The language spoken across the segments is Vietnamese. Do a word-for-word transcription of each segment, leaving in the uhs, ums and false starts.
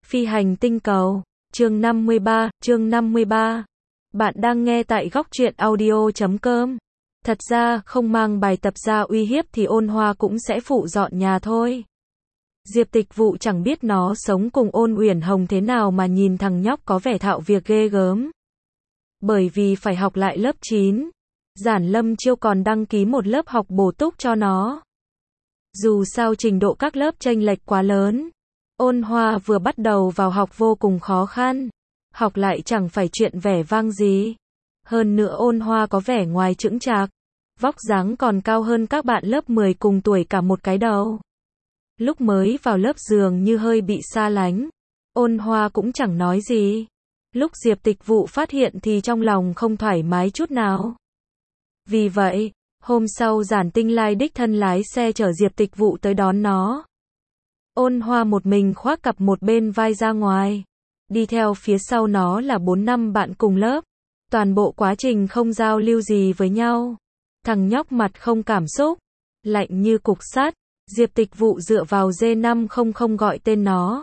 Phi hành tinh cầu, chương năm mươi ba, chương năm mươi ba. Bạn đang nghe tại góc truyện audio chấm com. Thật ra, không mang bài tập ra uy hiếp thì Ôn Hoa cũng sẽ phụ dọn nhà thôi. Diệp Tịch Vụ chẳng biết nó sống cùng Ôn Uyển Hồng thế nào mà nhìn thằng nhóc có vẻ thạo việc ghê gớm. Bởi vì phải học lại lớp chín, Giản Lâm Chiêu còn đăng ký một lớp học bổ túc cho nó. Dù sao trình độ các lớp chênh lệch quá lớn, Ôn Hoa vừa bắt đầu vào học vô cùng khó khăn, học lại chẳng phải chuyện vẻ vang gì. Hơn nữa Ôn Hoa có vẻ ngoài chững chạc, vóc dáng còn cao hơn các bạn lớp mười cùng tuổi cả một cái đầu. Lúc mới vào lớp dường như hơi bị xa lánh, Ôn Hoa cũng chẳng nói gì. Lúc Diệp Tịch Vụ phát hiện thì trong lòng không thoải mái chút nào. Vì vậy, hôm sau Giản Tinh Lai đích thân lái xe chở Diệp Tịch Vụ tới đón nó. Ôn Hoa một mình khoác cặp một bên vai ra ngoài. Đi theo phía sau nó là bốn năm bạn cùng lớp. Toàn bộ quá trình không giao lưu gì với nhau. Thằng nhóc mặt không cảm xúc, lạnh như cục sắt. Diệp Tịch Vụ dựa vào D năm không không gọi tên nó.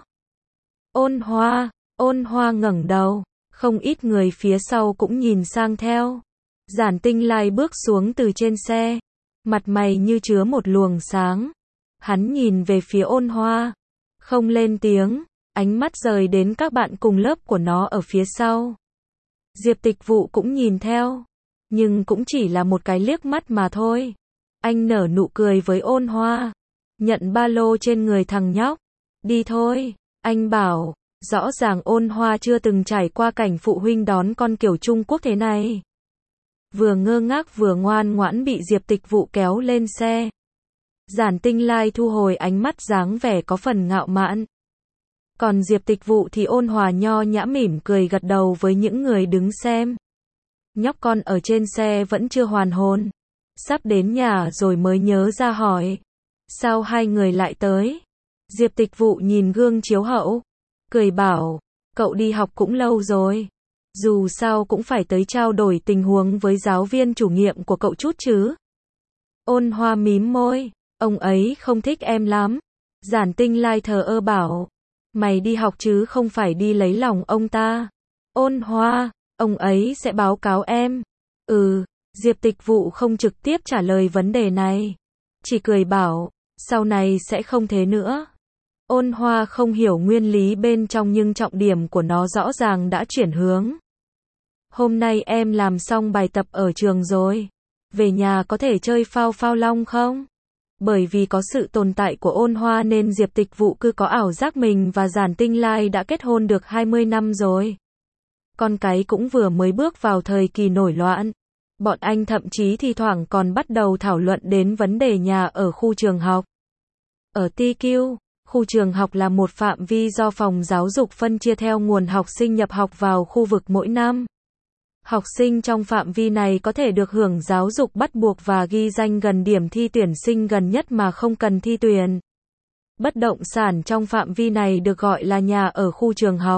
Ôn Hoa, Ôn Hoa ngẩng đầu. Không ít người phía sau cũng nhìn sang theo. Giản Tinh Lai bước xuống từ trên xe. Mặt mày như chứa một luồng sáng. Hắn nhìn về phía Ôn Hoa. Không lên tiếng. Ánh mắt rời đến các bạn cùng lớp của nó ở phía sau. Diệp Tịch Vụ cũng nhìn theo. Nhưng cũng chỉ là một cái liếc mắt mà thôi. Anh nở nụ cười với Ôn Hoa. Nhận ba lô trên người thằng nhóc. Đi thôi, anh bảo. Rõ ràng Ôn Hoa chưa từng trải qua cảnh phụ huynh đón con kiểu Trung Quốc thế này. Vừa ngơ ngác vừa ngoan ngoãn bị Diệp Tịch Vụ kéo lên xe. Giản Tinh Lai thu hồi ánh mắt dáng vẻ có phần ngạo mạn. Còn Diệp Tịch Vụ thì ôn hòa nho nhã mỉm cười gật đầu với những người đứng xem. Nhóc con ở trên xe vẫn chưa hoàn hồn. Sắp đến nhà rồi mới nhớ ra hỏi. Sao hai người lại tới? Diệp Tịch Vụ nhìn gương chiếu hậu. Cười bảo, cậu đi học cũng lâu rồi. Dù sao cũng phải tới trao đổi tình huống với giáo viên chủ nhiệm của cậu chút chứ. Ôn Hoa mím môi, ông ấy không thích em lắm. Giản Tinh Lai thờ ơ bảo, mày đi học chứ không phải đi lấy lòng ông ta. Ôn Hoa, ông ấy sẽ báo cáo em. Ừ, Diệp Tịch Vụ không trực tiếp trả lời vấn đề này. Chỉ cười bảo, sau này sẽ không thế nữa. Ôn Hoa không hiểu nguyên lý bên trong nhưng trọng điểm của nó rõ ràng đã chuyển hướng. Hôm nay em làm xong bài tập ở trường rồi. Về nhà có thể chơi phao phao long không? Bởi vì có sự tồn tại của Ôn Hoa nên Diệp Tịch Vụ cứ có ảo giác mình và Giản Tinh Lai đã kết hôn được hai mươi năm rồi. Con cái cũng vừa mới bước vào thời kỳ nổi loạn. Bọn anh thậm chí thi thoảng còn bắt đầu thảo luận đến vấn đề nhà ở khu trường học. Ở tê quy, khu trường học là một phạm vi do phòng giáo dục phân chia theo nguồn học sinh nhập học vào khu vực mỗi năm. Học sinh trong phạm vi này có thể được hưởng giáo dục bắt buộc và ghi danh gần điểm thi tuyển sinh gần nhất mà không cần thi tuyển. Bất động sản trong phạm vi này được gọi là nhà ở khu trường học.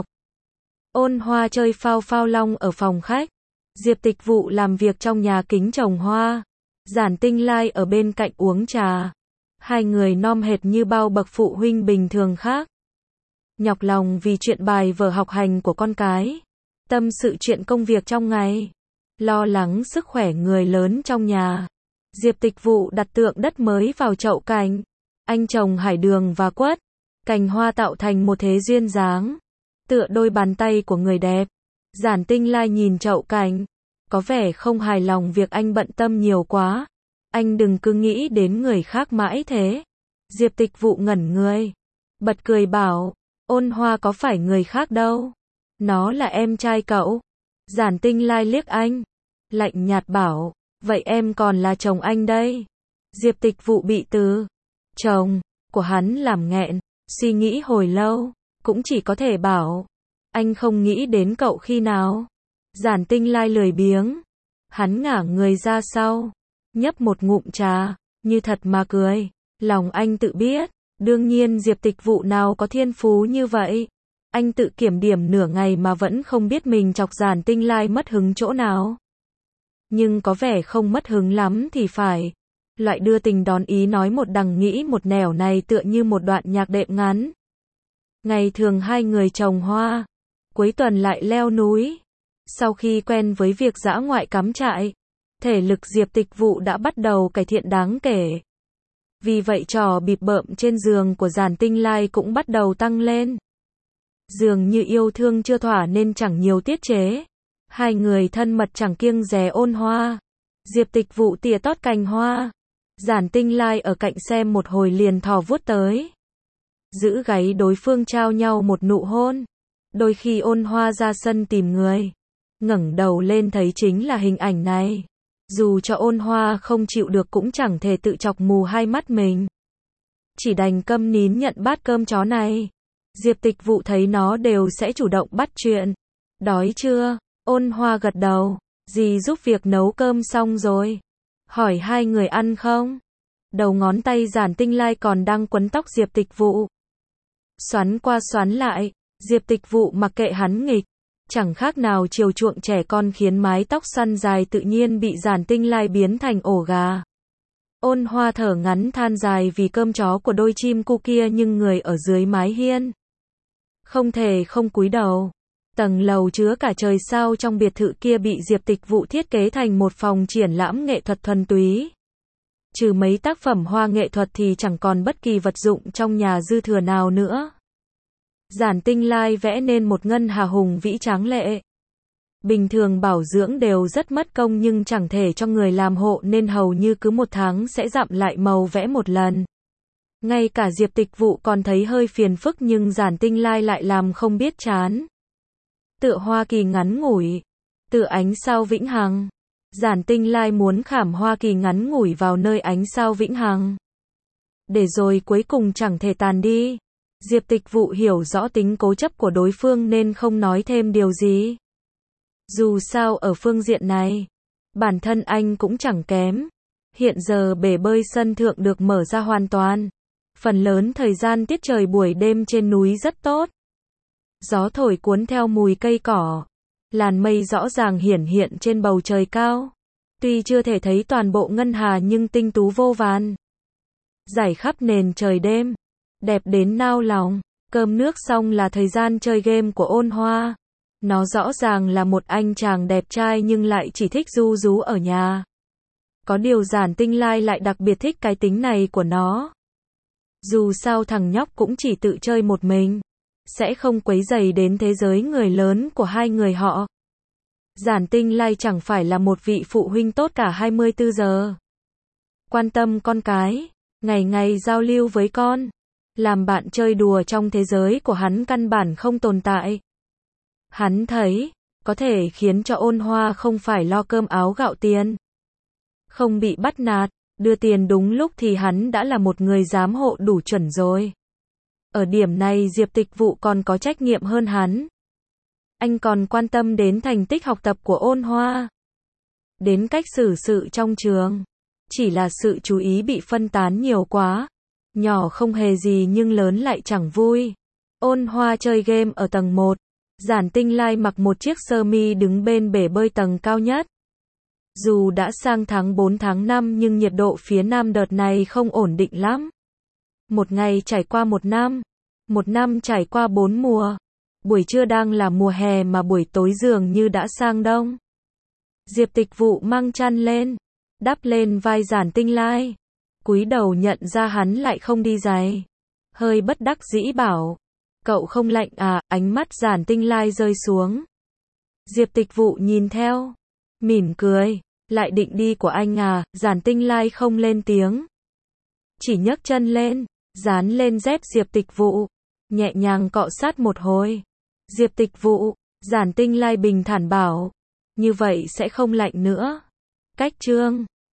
Ôn Hoa chơi phao phao long ở phòng khách. Diệp Tịch Vụ làm việc trong nhà kính trồng hoa. Giản Tinh Lai ở bên cạnh uống trà. Hai người nom hệt như bao bậc phụ huynh bình thường khác. Nhọc lòng vì chuyện bài vở học hành của con cái. Tâm sự chuyện công việc trong ngày. Lo lắng sức khỏe người lớn trong nhà. Diệp Tịch Vụ đặt tượng đất mới vào chậu cảnh. Anh trồng hải đường và quất. Cành hoa tạo thành một thế duyên dáng. Tựa đôi bàn tay của người đẹp. Giản Tinh Lai nhìn chậu cảnh. Có vẻ không hài lòng việc anh bận tâm nhiều quá. Anh đừng cứ nghĩ đến người khác mãi thế. Diệp Tịch Vụ ngẩn người. Bật cười bảo. Ôn Hoa có phải người khác đâu. Nó là em trai cậu. Giản Tinh Lai liếc anh. Lạnh nhạt bảo. Vậy em còn là chồng anh đây. Diệp Tịch Vụ bị từ chồng của hắn làm nghẹn. Suy nghĩ hồi lâu. Cũng chỉ có thể bảo. Anh không nghĩ đến cậu khi nào. Giản Tinh Lai lười biếng. Hắn ngả người ra sau. Nhấp một ngụm trà. Như thật mà cười. Lòng anh tự biết. Đương nhiên Diệp Tịch Vụ nào có thiên phú như vậy. Anh tự kiểm điểm nửa ngày mà vẫn không biết mình chọc Giản Tinh Lai mất hứng chỗ nào. Nhưng có vẻ không mất hứng lắm thì phải. Loại đưa tình đón ý nói một đằng nghĩ một nẻo này tựa như một đoạn nhạc đệm ngắn. Ngày thường hai người trồng hoa, cuối tuần lại leo núi. Sau khi quen với việc dã ngoại cắm trại, thể lực Diệp Tịch Vụ đã bắt đầu cải thiện đáng kể. Vì vậy trò bịp bợm trên giường của Giản Tinh Lai cũng bắt đầu tăng lên. Dường như yêu thương chưa thỏa nên chẳng nhiều tiết chế. Hai người thân mật chẳng kiêng dè ôn hoa. Diệp Tịch Vụ tỉa tót cành hoa. Giản Tinh Lai ở cạnh xem một hồi liền thò vuốt tới. Giữ gáy đối phương trao nhau một nụ hôn. Đôi khi ôn hoa ra sân tìm người. Ngẩng đầu lên thấy chính là hình ảnh này. Dù cho ôn hoa không chịu được cũng chẳng thể tự chọc mù hai mắt mình. Chỉ đành câm nín nhận bát cơm chó này. Diệp Tịch Vụ thấy nó đều sẽ chủ động bắt chuyện. Đói chưa? Ôn hoa gật đầu. Dì giúp việc nấu cơm xong rồi. Hỏi hai người ăn không? Đầu ngón tay Giản Tinh Lai còn đang quấn tóc Diệp Tịch Vụ. Xoắn qua xoắn lại, Diệp Tịch Vụ mặc kệ hắn nghịch. Chẳng khác nào chiều chuộng trẻ con khiến mái tóc xoăn dài tự nhiên bị Giản Tinh Lai biến thành ổ gà. Ôn hoa thở ngắn than dài vì cơm chó của đôi chim cu kia nhưng người ở dưới mái hiên. Không thể không cúi đầu. Tầng lầu chứa cả trời sao trong biệt thự kia bị Diệp Tịch Vụ thiết kế thành một phòng triển lãm nghệ thuật thuần túy. Trừ mấy tác phẩm hoa nghệ thuật thì chẳng còn bất kỳ vật dụng trong nhà dư thừa nào nữa. Giản Tinh Lai vẽ nên một ngân hà hùng vĩ tráng lệ. Bình thường bảo dưỡng đều rất mất công nhưng chẳng thể cho người làm hộ nên hầu như cứ một tháng sẽ dặm lại màu vẽ một lần. Ngay cả Diệp Tịch Vụ còn thấy hơi phiền phức nhưng Giản Tinh Lai lại làm không biết chán. Tựa Hoa Kỳ ngắn ngủi, tựa ánh sao vĩnh hằng. Giản Tinh Lai muốn khảm Hoa Kỳ ngắn ngủi vào nơi ánh sao vĩnh hằng. Để rồi cuối cùng chẳng thể tàn đi. Diệp Tịch Vụ hiểu rõ tính cố chấp của đối phương nên không nói thêm điều gì. Dù sao ở phương diện này, bản thân anh cũng chẳng kém. Hiện giờ bể bơi sân thượng được mở ra hoàn toàn. Phần lớn thời gian tiết trời buổi đêm trên núi rất tốt. Gió thổi cuốn theo mùi cây cỏ. Làn mây rõ ràng hiển hiện trên bầu trời cao. Tuy chưa thể thấy toàn bộ ngân hà nhưng tinh tú vô vàn. Rải khắp nền trời đêm. Đẹp đến nao lòng. Cơm nước xong là thời gian chơi game của ôn hoa. Nó rõ ràng là một anh chàng đẹp trai nhưng lại chỉ thích ru rú ở nhà. Có điều Giản Tinh Lai lại đặc biệt thích cái tính này của nó. Dù sao thằng nhóc cũng chỉ tự chơi một mình. Sẽ không quấy rầy đến thế giới người lớn của hai người họ. Giản Tinh Lai chẳng phải là một vị phụ huynh tốt cả hai mươi tư giờ. Quan tâm con cái, ngày ngày giao lưu với con. Làm bạn chơi đùa trong thế giới của hắn căn bản không tồn tại. Hắn thấy, có thể khiến cho ôn hoa không phải lo cơm áo gạo tiền. Không bị bắt nạt, đưa tiền đúng lúc thì hắn đã là một người giám hộ đủ chuẩn rồi. Ở điểm này Diệp Tịch Vụ còn có trách nhiệm hơn hắn. Anh còn quan tâm đến thành tích học tập của ôn hoa. Đến cách xử sự trong trường. Chỉ là sự chú ý bị phân tán nhiều quá. Nhỏ không hề gì nhưng lớn lại chẳng vui. Ôn hoa chơi game ở tầng một. Giản Tinh Lai mặc một chiếc sơ mi đứng bên bể bơi tầng cao nhất. Dù đã sang tháng bốn tháng năm nhưng nhiệt độ phía Nam đợt này không ổn định lắm. Một ngày trải qua một năm. Một năm trải qua bốn mùa. Buổi trưa đang là mùa hè mà buổi tối dường như đã sang đông. Diệp Tịch Vụ mang chăn lên. Đắp lên vai Giản Tinh Lai. Cúi đầu nhận ra hắn lại không đi giày. Hơi bất đắc dĩ bảo. Cậu không lạnh à? Ánh mắt Giản Tinh Lai rơi xuống. Diệp Tịch Vụ nhìn theo. Mỉm cười. Lại định đi của anh à? Giản Tinh Lai không lên tiếng. Chỉ nhấc chân lên. Dán lên dép Diệp Tịch Vụ. Nhẹ nhàng cọ sát một hồi. Diệp Tịch Vụ. Giản Tinh Lai bình thản bảo. Như vậy sẽ không lạnh nữa. Cách chương.